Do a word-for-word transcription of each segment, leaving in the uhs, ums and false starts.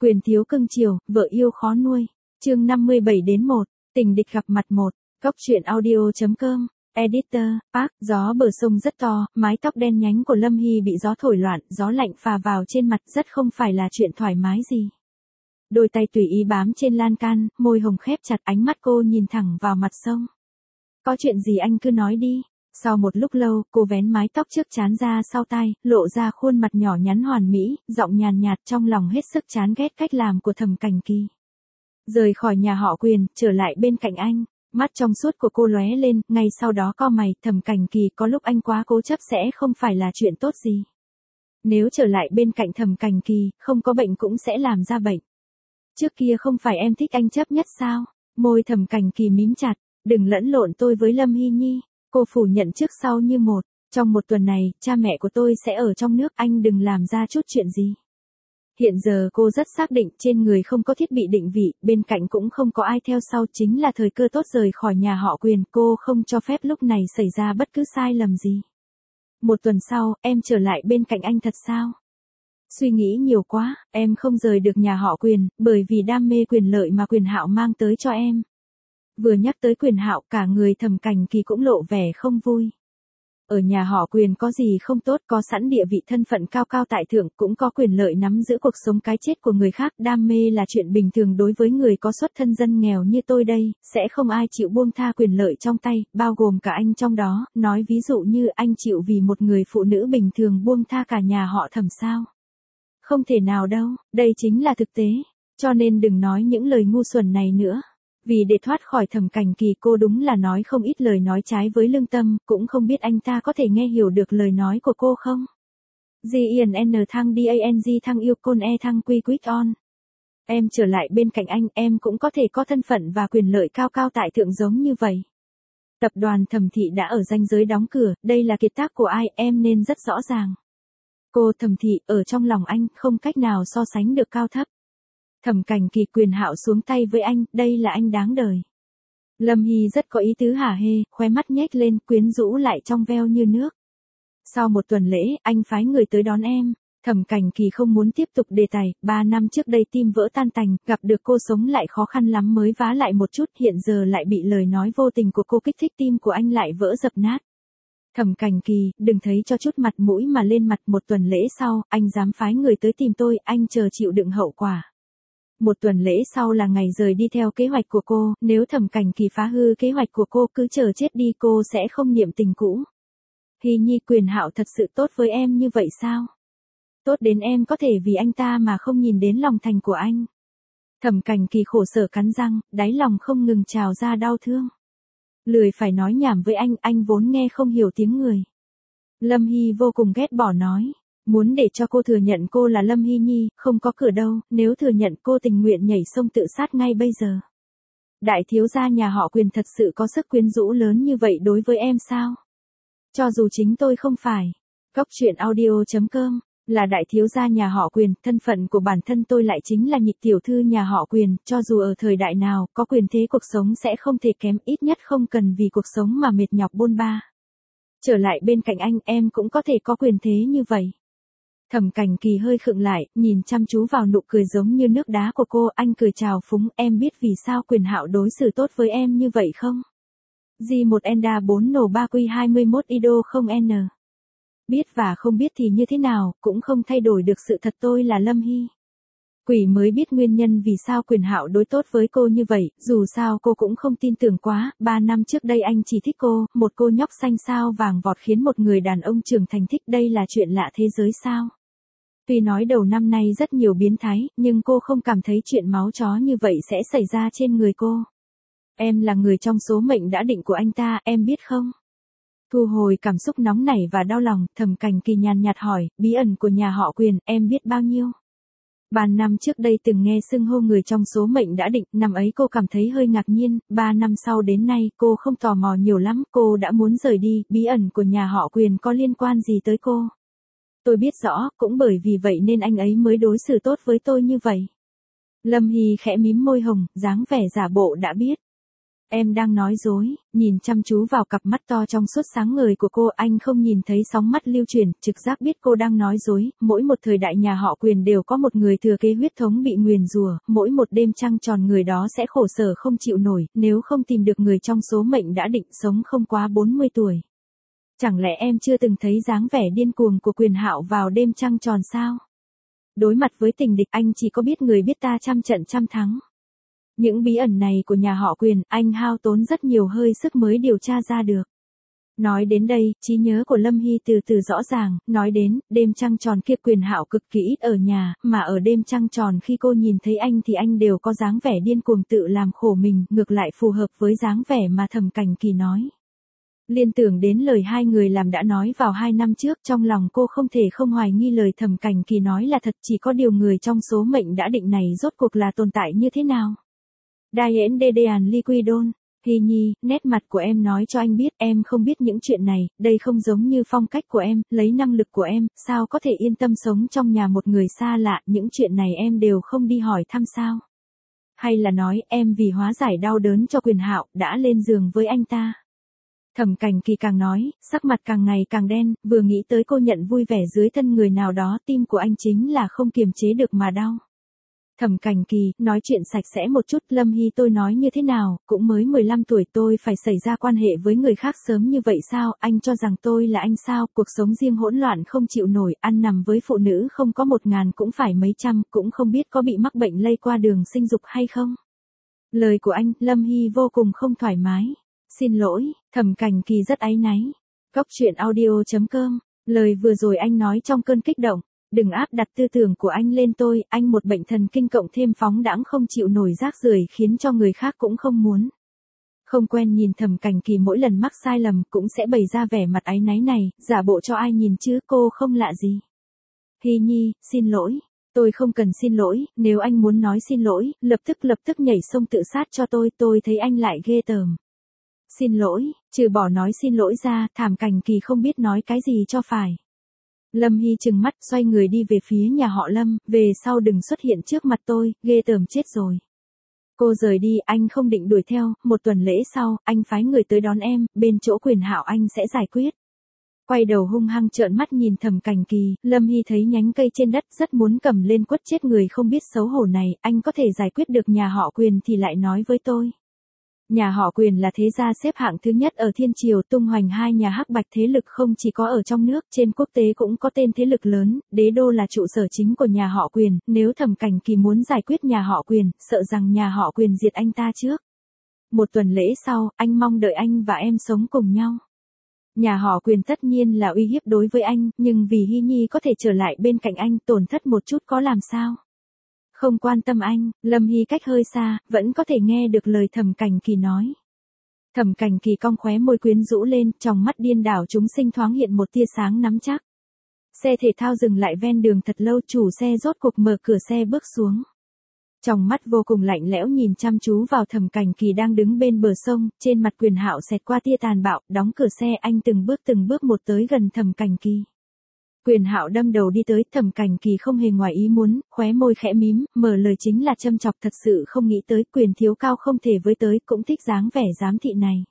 Quyền thiếu cưng chiều, vợ yêu khó nuôi. Chương năm mươi bảy đến một, tình địch gặp mặt một. Góc truyện audio.com. Editor, Park, gió bờ sông rất to, mái tóc đen nhánh của Lâm Hy bị gió thổi loạn, gió lạnh phà vào trên mặt rất không phải là chuyện thoải mái gì. Đôi tay tùy ý bám trên lan can, môi hồng khép chặt, ánh mắt cô nhìn thẳng vào mặt sông. Có chuyện gì anh cứ nói đi. Sau một lúc lâu, cô vén mái tóc trước trán ra sau tai, lộ ra khuôn mặt nhỏ nhắn hoàn mỹ, giọng nhàn nhạt, trong lòng hết sức chán ghét cách làm của Thẩm Cảnh Kỳ. Rời khỏi nhà họ Quyền, trở lại bên cạnh anh, mắt trong suốt của cô lóe lên, ngay sau đó cau mày, Thẩm Cảnh Kỳ, có lúc anh quá cố chấp sẽ không phải là chuyện tốt gì. Nếu trở lại bên cạnh Thẩm Cảnh Kỳ, không có bệnh cũng sẽ làm ra bệnh. Trước kia không phải em thích anh chấp nhất sao? Môi Thẩm Cảnh Kỳ mím chặt, đừng lẫn lộn tôi với Lâm Hy Nhi. Cô phủ nhận trước sau như một, trong một tuần này, cha mẹ của tôi sẽ ở trong nước, anh đừng làm ra chút chuyện gì. Hiện giờ cô rất xác định trên người không có thiết bị định vị, bên cạnh cũng không có ai theo sau, chính là thời cơ tốt rời khỏi nhà họ Quyền, cô không cho phép lúc này xảy ra bất cứ sai lầm gì. Một tuần sau, em trở lại bên cạnh anh thật sao? Suy nghĩ nhiều quá, em không rời được nhà họ Quyền, bởi vì đam mê quyền lợi mà Quyền Hạo mang tới cho em. Vừa nhắc tới Quyền Hạo, cả người Thẩm Cảnh Kỳ cũng lộ vẻ không vui. Ở nhà họ Quyền có gì không tốt, có sẵn địa vị thân phận cao cao tại thượng, cũng có quyền lợi nắm giữ cuộc sống cái chết của người khác, đam mê là chuyện bình thường đối với người có xuất thân dân nghèo như tôi đây, sẽ không ai chịu buông tha quyền lợi trong tay, bao gồm cả anh trong đó, nói ví dụ như anh chịu vì một người phụ nữ bình thường buông tha cả nhà họ Thẩm sao? Không thể nào đâu, đây chính là thực tế, cho nên đừng nói những lời ngu xuẩn này nữa. Vì để thoát khỏi Thẩm Cảnh Kỳ, cô đúng là nói không ít lời nói trái với lương tâm, cũng không biết anh ta có thể nghe hiểu được lời nói của cô không? G I N N thăng D A N G thăng yêu côn E thăng quy quýt on. Em trở lại bên cạnh anh, em cũng có thể có thân phận và quyền lợi cao cao tại thượng giống như vậy. Tập đoàn Thẩm Thị đã ở ranh giới đóng cửa, đây là kiệt tác của ai, em nên rất rõ ràng. Cô Thẩm Thị, ở trong lòng anh, không cách nào so sánh được cao thấp. Thẩm Cảnh Kỳ, Quyền Hạo xuống tay với anh, đây là anh đáng đời. Lâm Hy rất có ý tứ hả hê, khóe mắt nhếch lên, quyến rũ lại trong veo như nước. Sau một tuần lễ, anh phái người tới đón em. Thẩm Cảnh Kỳ không muốn tiếp tục đề tài, ba năm trước đây tim vỡ tan tành, gặp được cô sống lại khó khăn lắm mới vá lại một chút, hiện giờ lại bị lời nói vô tình của cô kích thích, tim của anh lại vỡ dập nát. Thẩm Cảnh Kỳ, đừng thấy cho chút mặt mũi mà lên mặt. Một tuần lễ sau, anh dám phái người tới tìm tôi, anh chờ chịu đựng hậu quả. Một tuần lễ sau là ngày rời đi theo kế hoạch của cô, nếu Thẩm Cảnh Kỳ phá hư kế hoạch của cô, cứ chờ chết đi, cô sẽ không niệm tình cũ. Hy Nhi, Quyền Hạo thật sự tốt với em như vậy sao? Tốt đến em có thể vì anh ta mà không nhìn đến lòng thành của anh. Thẩm Cảnh Kỳ khổ sở cắn răng, đáy lòng không ngừng trào ra đau thương. Lười phải nói nhảm với anh, anh vốn nghe không hiểu tiếng người. Lâm Hy vô cùng ghét bỏ nói. Muốn để cho cô thừa nhận cô là Lâm Hy Nhi, không có cửa đâu, nếu thừa nhận cô tình nguyện nhảy sông tự sát ngay bây giờ. Đại thiếu gia nhà họ Quyền thật sự có sức quyến rũ lớn như vậy đối với em sao? Cho dù chính tôi không phải. Góc truyện audio.com. Là đại thiếu gia nhà họ Quyền, thân phận của bản thân tôi lại chính là nhị tiểu thư nhà họ Quyền, cho dù ở thời đại nào, có quyền thế cuộc sống sẽ không thể kém, ít nhất không cần vì cuộc sống mà mệt nhọc bôn ba. Trở lại bên cạnh anh, em cũng có thể có quyền thế như vậy. Thẩm Cảnh Kỳ hơi khựng lại, nhìn chăm chú vào nụ cười giống như nước đá của cô, anh cười chào phúng, em biết vì sao Quyền Hạo đối xử tốt với em như vậy không? G một Enda bốn nổ ba Q hai mươi mốt Ido không N. Biết và không biết thì như thế nào, cũng không thay đổi được sự thật tôi là Lâm Hy. Quỷ mới biết nguyên nhân vì sao Quyền Hạo đối tốt với cô như vậy, dù sao cô cũng không tin tưởng quá, ba năm trước đây anh chỉ thích cô, một cô nhóc xanh sao vàng vọt khiến một người đàn ông trưởng thành thích, đây là chuyện lạ thế giới sao? Tuy nói đầu năm nay rất nhiều biến thái, nhưng cô không cảm thấy chuyện máu chó như vậy sẽ xảy ra trên người cô. Em là người trong số mệnh đã định của anh ta, em biết không? Thu hồi cảm xúc nóng nảy và đau lòng, Thẩm Cảnh Kỳ nhàn nhạt hỏi, bí ẩn của nhà họ Quyền, em biết bao nhiêu? Ba năm trước đây từng nghe xưng hô người trong số mệnh đã định, năm ấy cô cảm thấy hơi ngạc nhiên, ba năm sau đến nay cô không tò mò nhiều lắm, cô đã muốn rời đi, bí ẩn của nhà họ Quyền có liên quan gì tới cô? Tôi biết rõ, cũng bởi vì vậy nên anh ấy mới đối xử tốt với tôi như vậy. Lâm Hy khẽ mím môi hồng, dáng vẻ giả bộ đã biết. Em đang nói dối, nhìn chăm chú vào cặp mắt to trong suốt sáng ngời của cô, anh không nhìn thấy sóng mắt lưu chuyển, trực giác biết cô đang nói dối, mỗi một thời đại nhà họ Quyền đều có một người thừa kế huyết thống bị nguyền rủa, mỗi một đêm trăng tròn người đó sẽ khổ sở không chịu nổi, nếu không tìm được người trong số mệnh đã định sống không quá bốn mươi tuổi. Chẳng lẽ em chưa từng thấy dáng vẻ điên cuồng của Quyền Hạo vào đêm trăng tròn sao? Đối mặt với tình địch anh chỉ có biết người biết ta trăm trận trăm thắng. Những bí ẩn này của nhà họ Quyền, anh hao tốn rất nhiều hơi sức mới điều tra ra được. Nói đến đây, trí nhớ của Lâm Hy từ từ rõ ràng, nói đến, đêm trăng tròn kia Quyền Hạo cực kỳ ít ở nhà, mà ở đêm trăng tròn khi cô nhìn thấy anh thì anh đều có dáng vẻ điên cuồng tự làm khổ mình, ngược lại phù hợp với dáng vẻ mà Thẩm Cảnh Kỳ nói. Liên tưởng đến lời hai người làm đã nói vào hai năm trước, trong lòng cô không thể không hoài nghi lời Thẩm Cảnh Kỳ nói là thật, chỉ có điều người trong số mệnh đã định này rốt cuộc là tồn tại như thế nào. Diane Dedean Liquidon, Hy Nhi, nét mặt của em nói cho anh biết em không biết những chuyện này, đây không giống như phong cách của em, lấy năng lực của em, sao có thể yên tâm sống trong nhà một người xa lạ, những chuyện này em đều không đi hỏi thăm sao. Hay là nói em vì hóa giải đau đớn cho Quyền Hạo, đã lên giường với anh ta. Thẩm Cảnh Kỳ càng nói, sắc mặt càng ngày càng đen, vừa nghĩ tới cô nhận vui vẻ dưới thân người nào đó, tim của anh chính là không kiềm chế được mà đau. Thẩm Cảnh Kỳ, nói chuyện sạch sẽ một chút, Lâm Hy tôi nói như thế nào, cũng mới mười lăm tuổi tôi phải xảy ra quan hệ với người khác sớm như vậy sao, anh cho rằng tôi là anh sao, cuộc sống riêng hỗn loạn không chịu nổi, ăn nằm với phụ nữ không có một ngàn cũng phải mấy trăm, cũng không biết có bị mắc bệnh lây qua đường sinh dục hay không. Lời của anh, Lâm Hy vô cùng không thoải mái. Xin lỗi, Thẩm Cảnh Kỳ rất áy náy. Góc truyện audio chấm com, lời vừa rồi anh nói trong cơn kích động. Đừng áp đặt tư tưởng của anh lên tôi, anh một bệnh thần kinh cộng thêm phóng đãng không chịu nổi rác rưởi khiến cho người khác cũng không muốn. Không quen nhìn Thẩm Cảnh Kỳ mỗi lần mắc sai lầm cũng sẽ bày ra vẻ mặt áy náy này, giả bộ cho ai nhìn chứ cô không lạ gì. Hy Nhi, xin lỗi. Tôi không cần xin lỗi, nếu anh muốn nói xin lỗi, lập tức lập tức nhảy sông tự sát cho tôi, tôi thấy anh lại ghê tởm. Xin lỗi, trừ bỏ nói xin lỗi ra, Thẩm Cảnh Kỳ không biết nói cái gì cho phải. Lâm Hy trừng mắt, xoay người đi về phía nhà họ Lâm, về sau đừng xuất hiện trước mặt tôi, ghê tởm chết rồi. Cô rời đi, anh không định đuổi theo, một tuần lễ sau, anh phái người tới đón em, bên chỗ Quyền Hạo anh sẽ giải quyết. Quay đầu hung hăng trợn mắt nhìn Thẩm Cảnh Kỳ, Lâm Hy thấy nhánh cây trên đất rất muốn cầm lên quất chết người không biết xấu hổ này, anh có thể giải quyết được nhà họ Quyền thì lại nói với tôi. Nhà họ Quyền là thế gia xếp hạng thứ nhất ở Thiên Triều, tung hoành hai nhà hắc bạch thế lực không chỉ có ở trong nước, trên quốc tế cũng có tên thế lực lớn, đế đô là trụ sở chính của nhà họ Quyền, nếu Thẩm Cảnh Kỳ muốn giải quyết nhà họ Quyền, sợ rằng nhà họ Quyền diệt anh ta trước. Một tuần lễ sau, anh mong đợi anh và em sống cùng nhau. Nhà họ Quyền tất nhiên là uy hiếp đối với anh, nhưng vì Hy Nhi có thể trở lại bên cạnh anh, tổn thất một chút có làm sao. Không quan tâm anh, Lâm Hy cách hơi xa, vẫn có thể nghe được lời Thẩm Cảnh Kỳ nói. Thẩm Cảnh Kỳ cong khóe môi quyến rũ lên, trong mắt điên đảo chúng sinh thoáng hiện một tia sáng nắm chắc. Xe thể thao dừng lại ven đường thật lâu, chủ xe rốt cuộc mở cửa xe bước xuống. Trong mắt vô cùng lạnh lẽo nhìn chăm chú vào Thẩm Cảnh Kỳ đang đứng bên bờ sông, trên mặt Quyền Hạo xẹt qua tia tàn bạo, đóng cửa xe anh từng bước từng bước một tới gần Thẩm Cảnh Kỳ. Quyền Hạo đâm đầu đi tới, Thẩm Cảnh Kỳ không hề ngoài ý muốn, khóe môi khẽ mím, mở lời chính là châm chọc, thật sự không nghĩ tới, Quyền thiếu cao không thể với tới, cũng thích dáng vẻ giám thị này.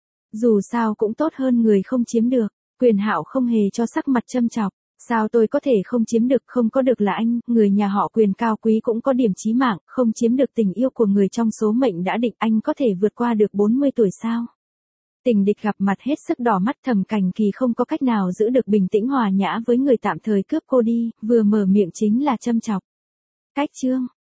Dù sao cũng tốt hơn người không chiếm được, Quyền Hạo không hề cho sắc mặt châm chọc, sao tôi có thể không chiếm được, không có được là anh, người nhà họ Quyền cao quý cũng có điểm chí mạng, không chiếm được tình yêu của người trong số mệnh đã định, anh có thể vượt qua được bốn mươi tuổi sao? Tình địch gặp mặt hết sức đỏ mắt, Thẩm Cảnh Kỳ không có cách nào giữ được bình tĩnh hòa nhã với người tạm thời cướp cô đi, vừa mở miệng chính là châm chọc. Cách chương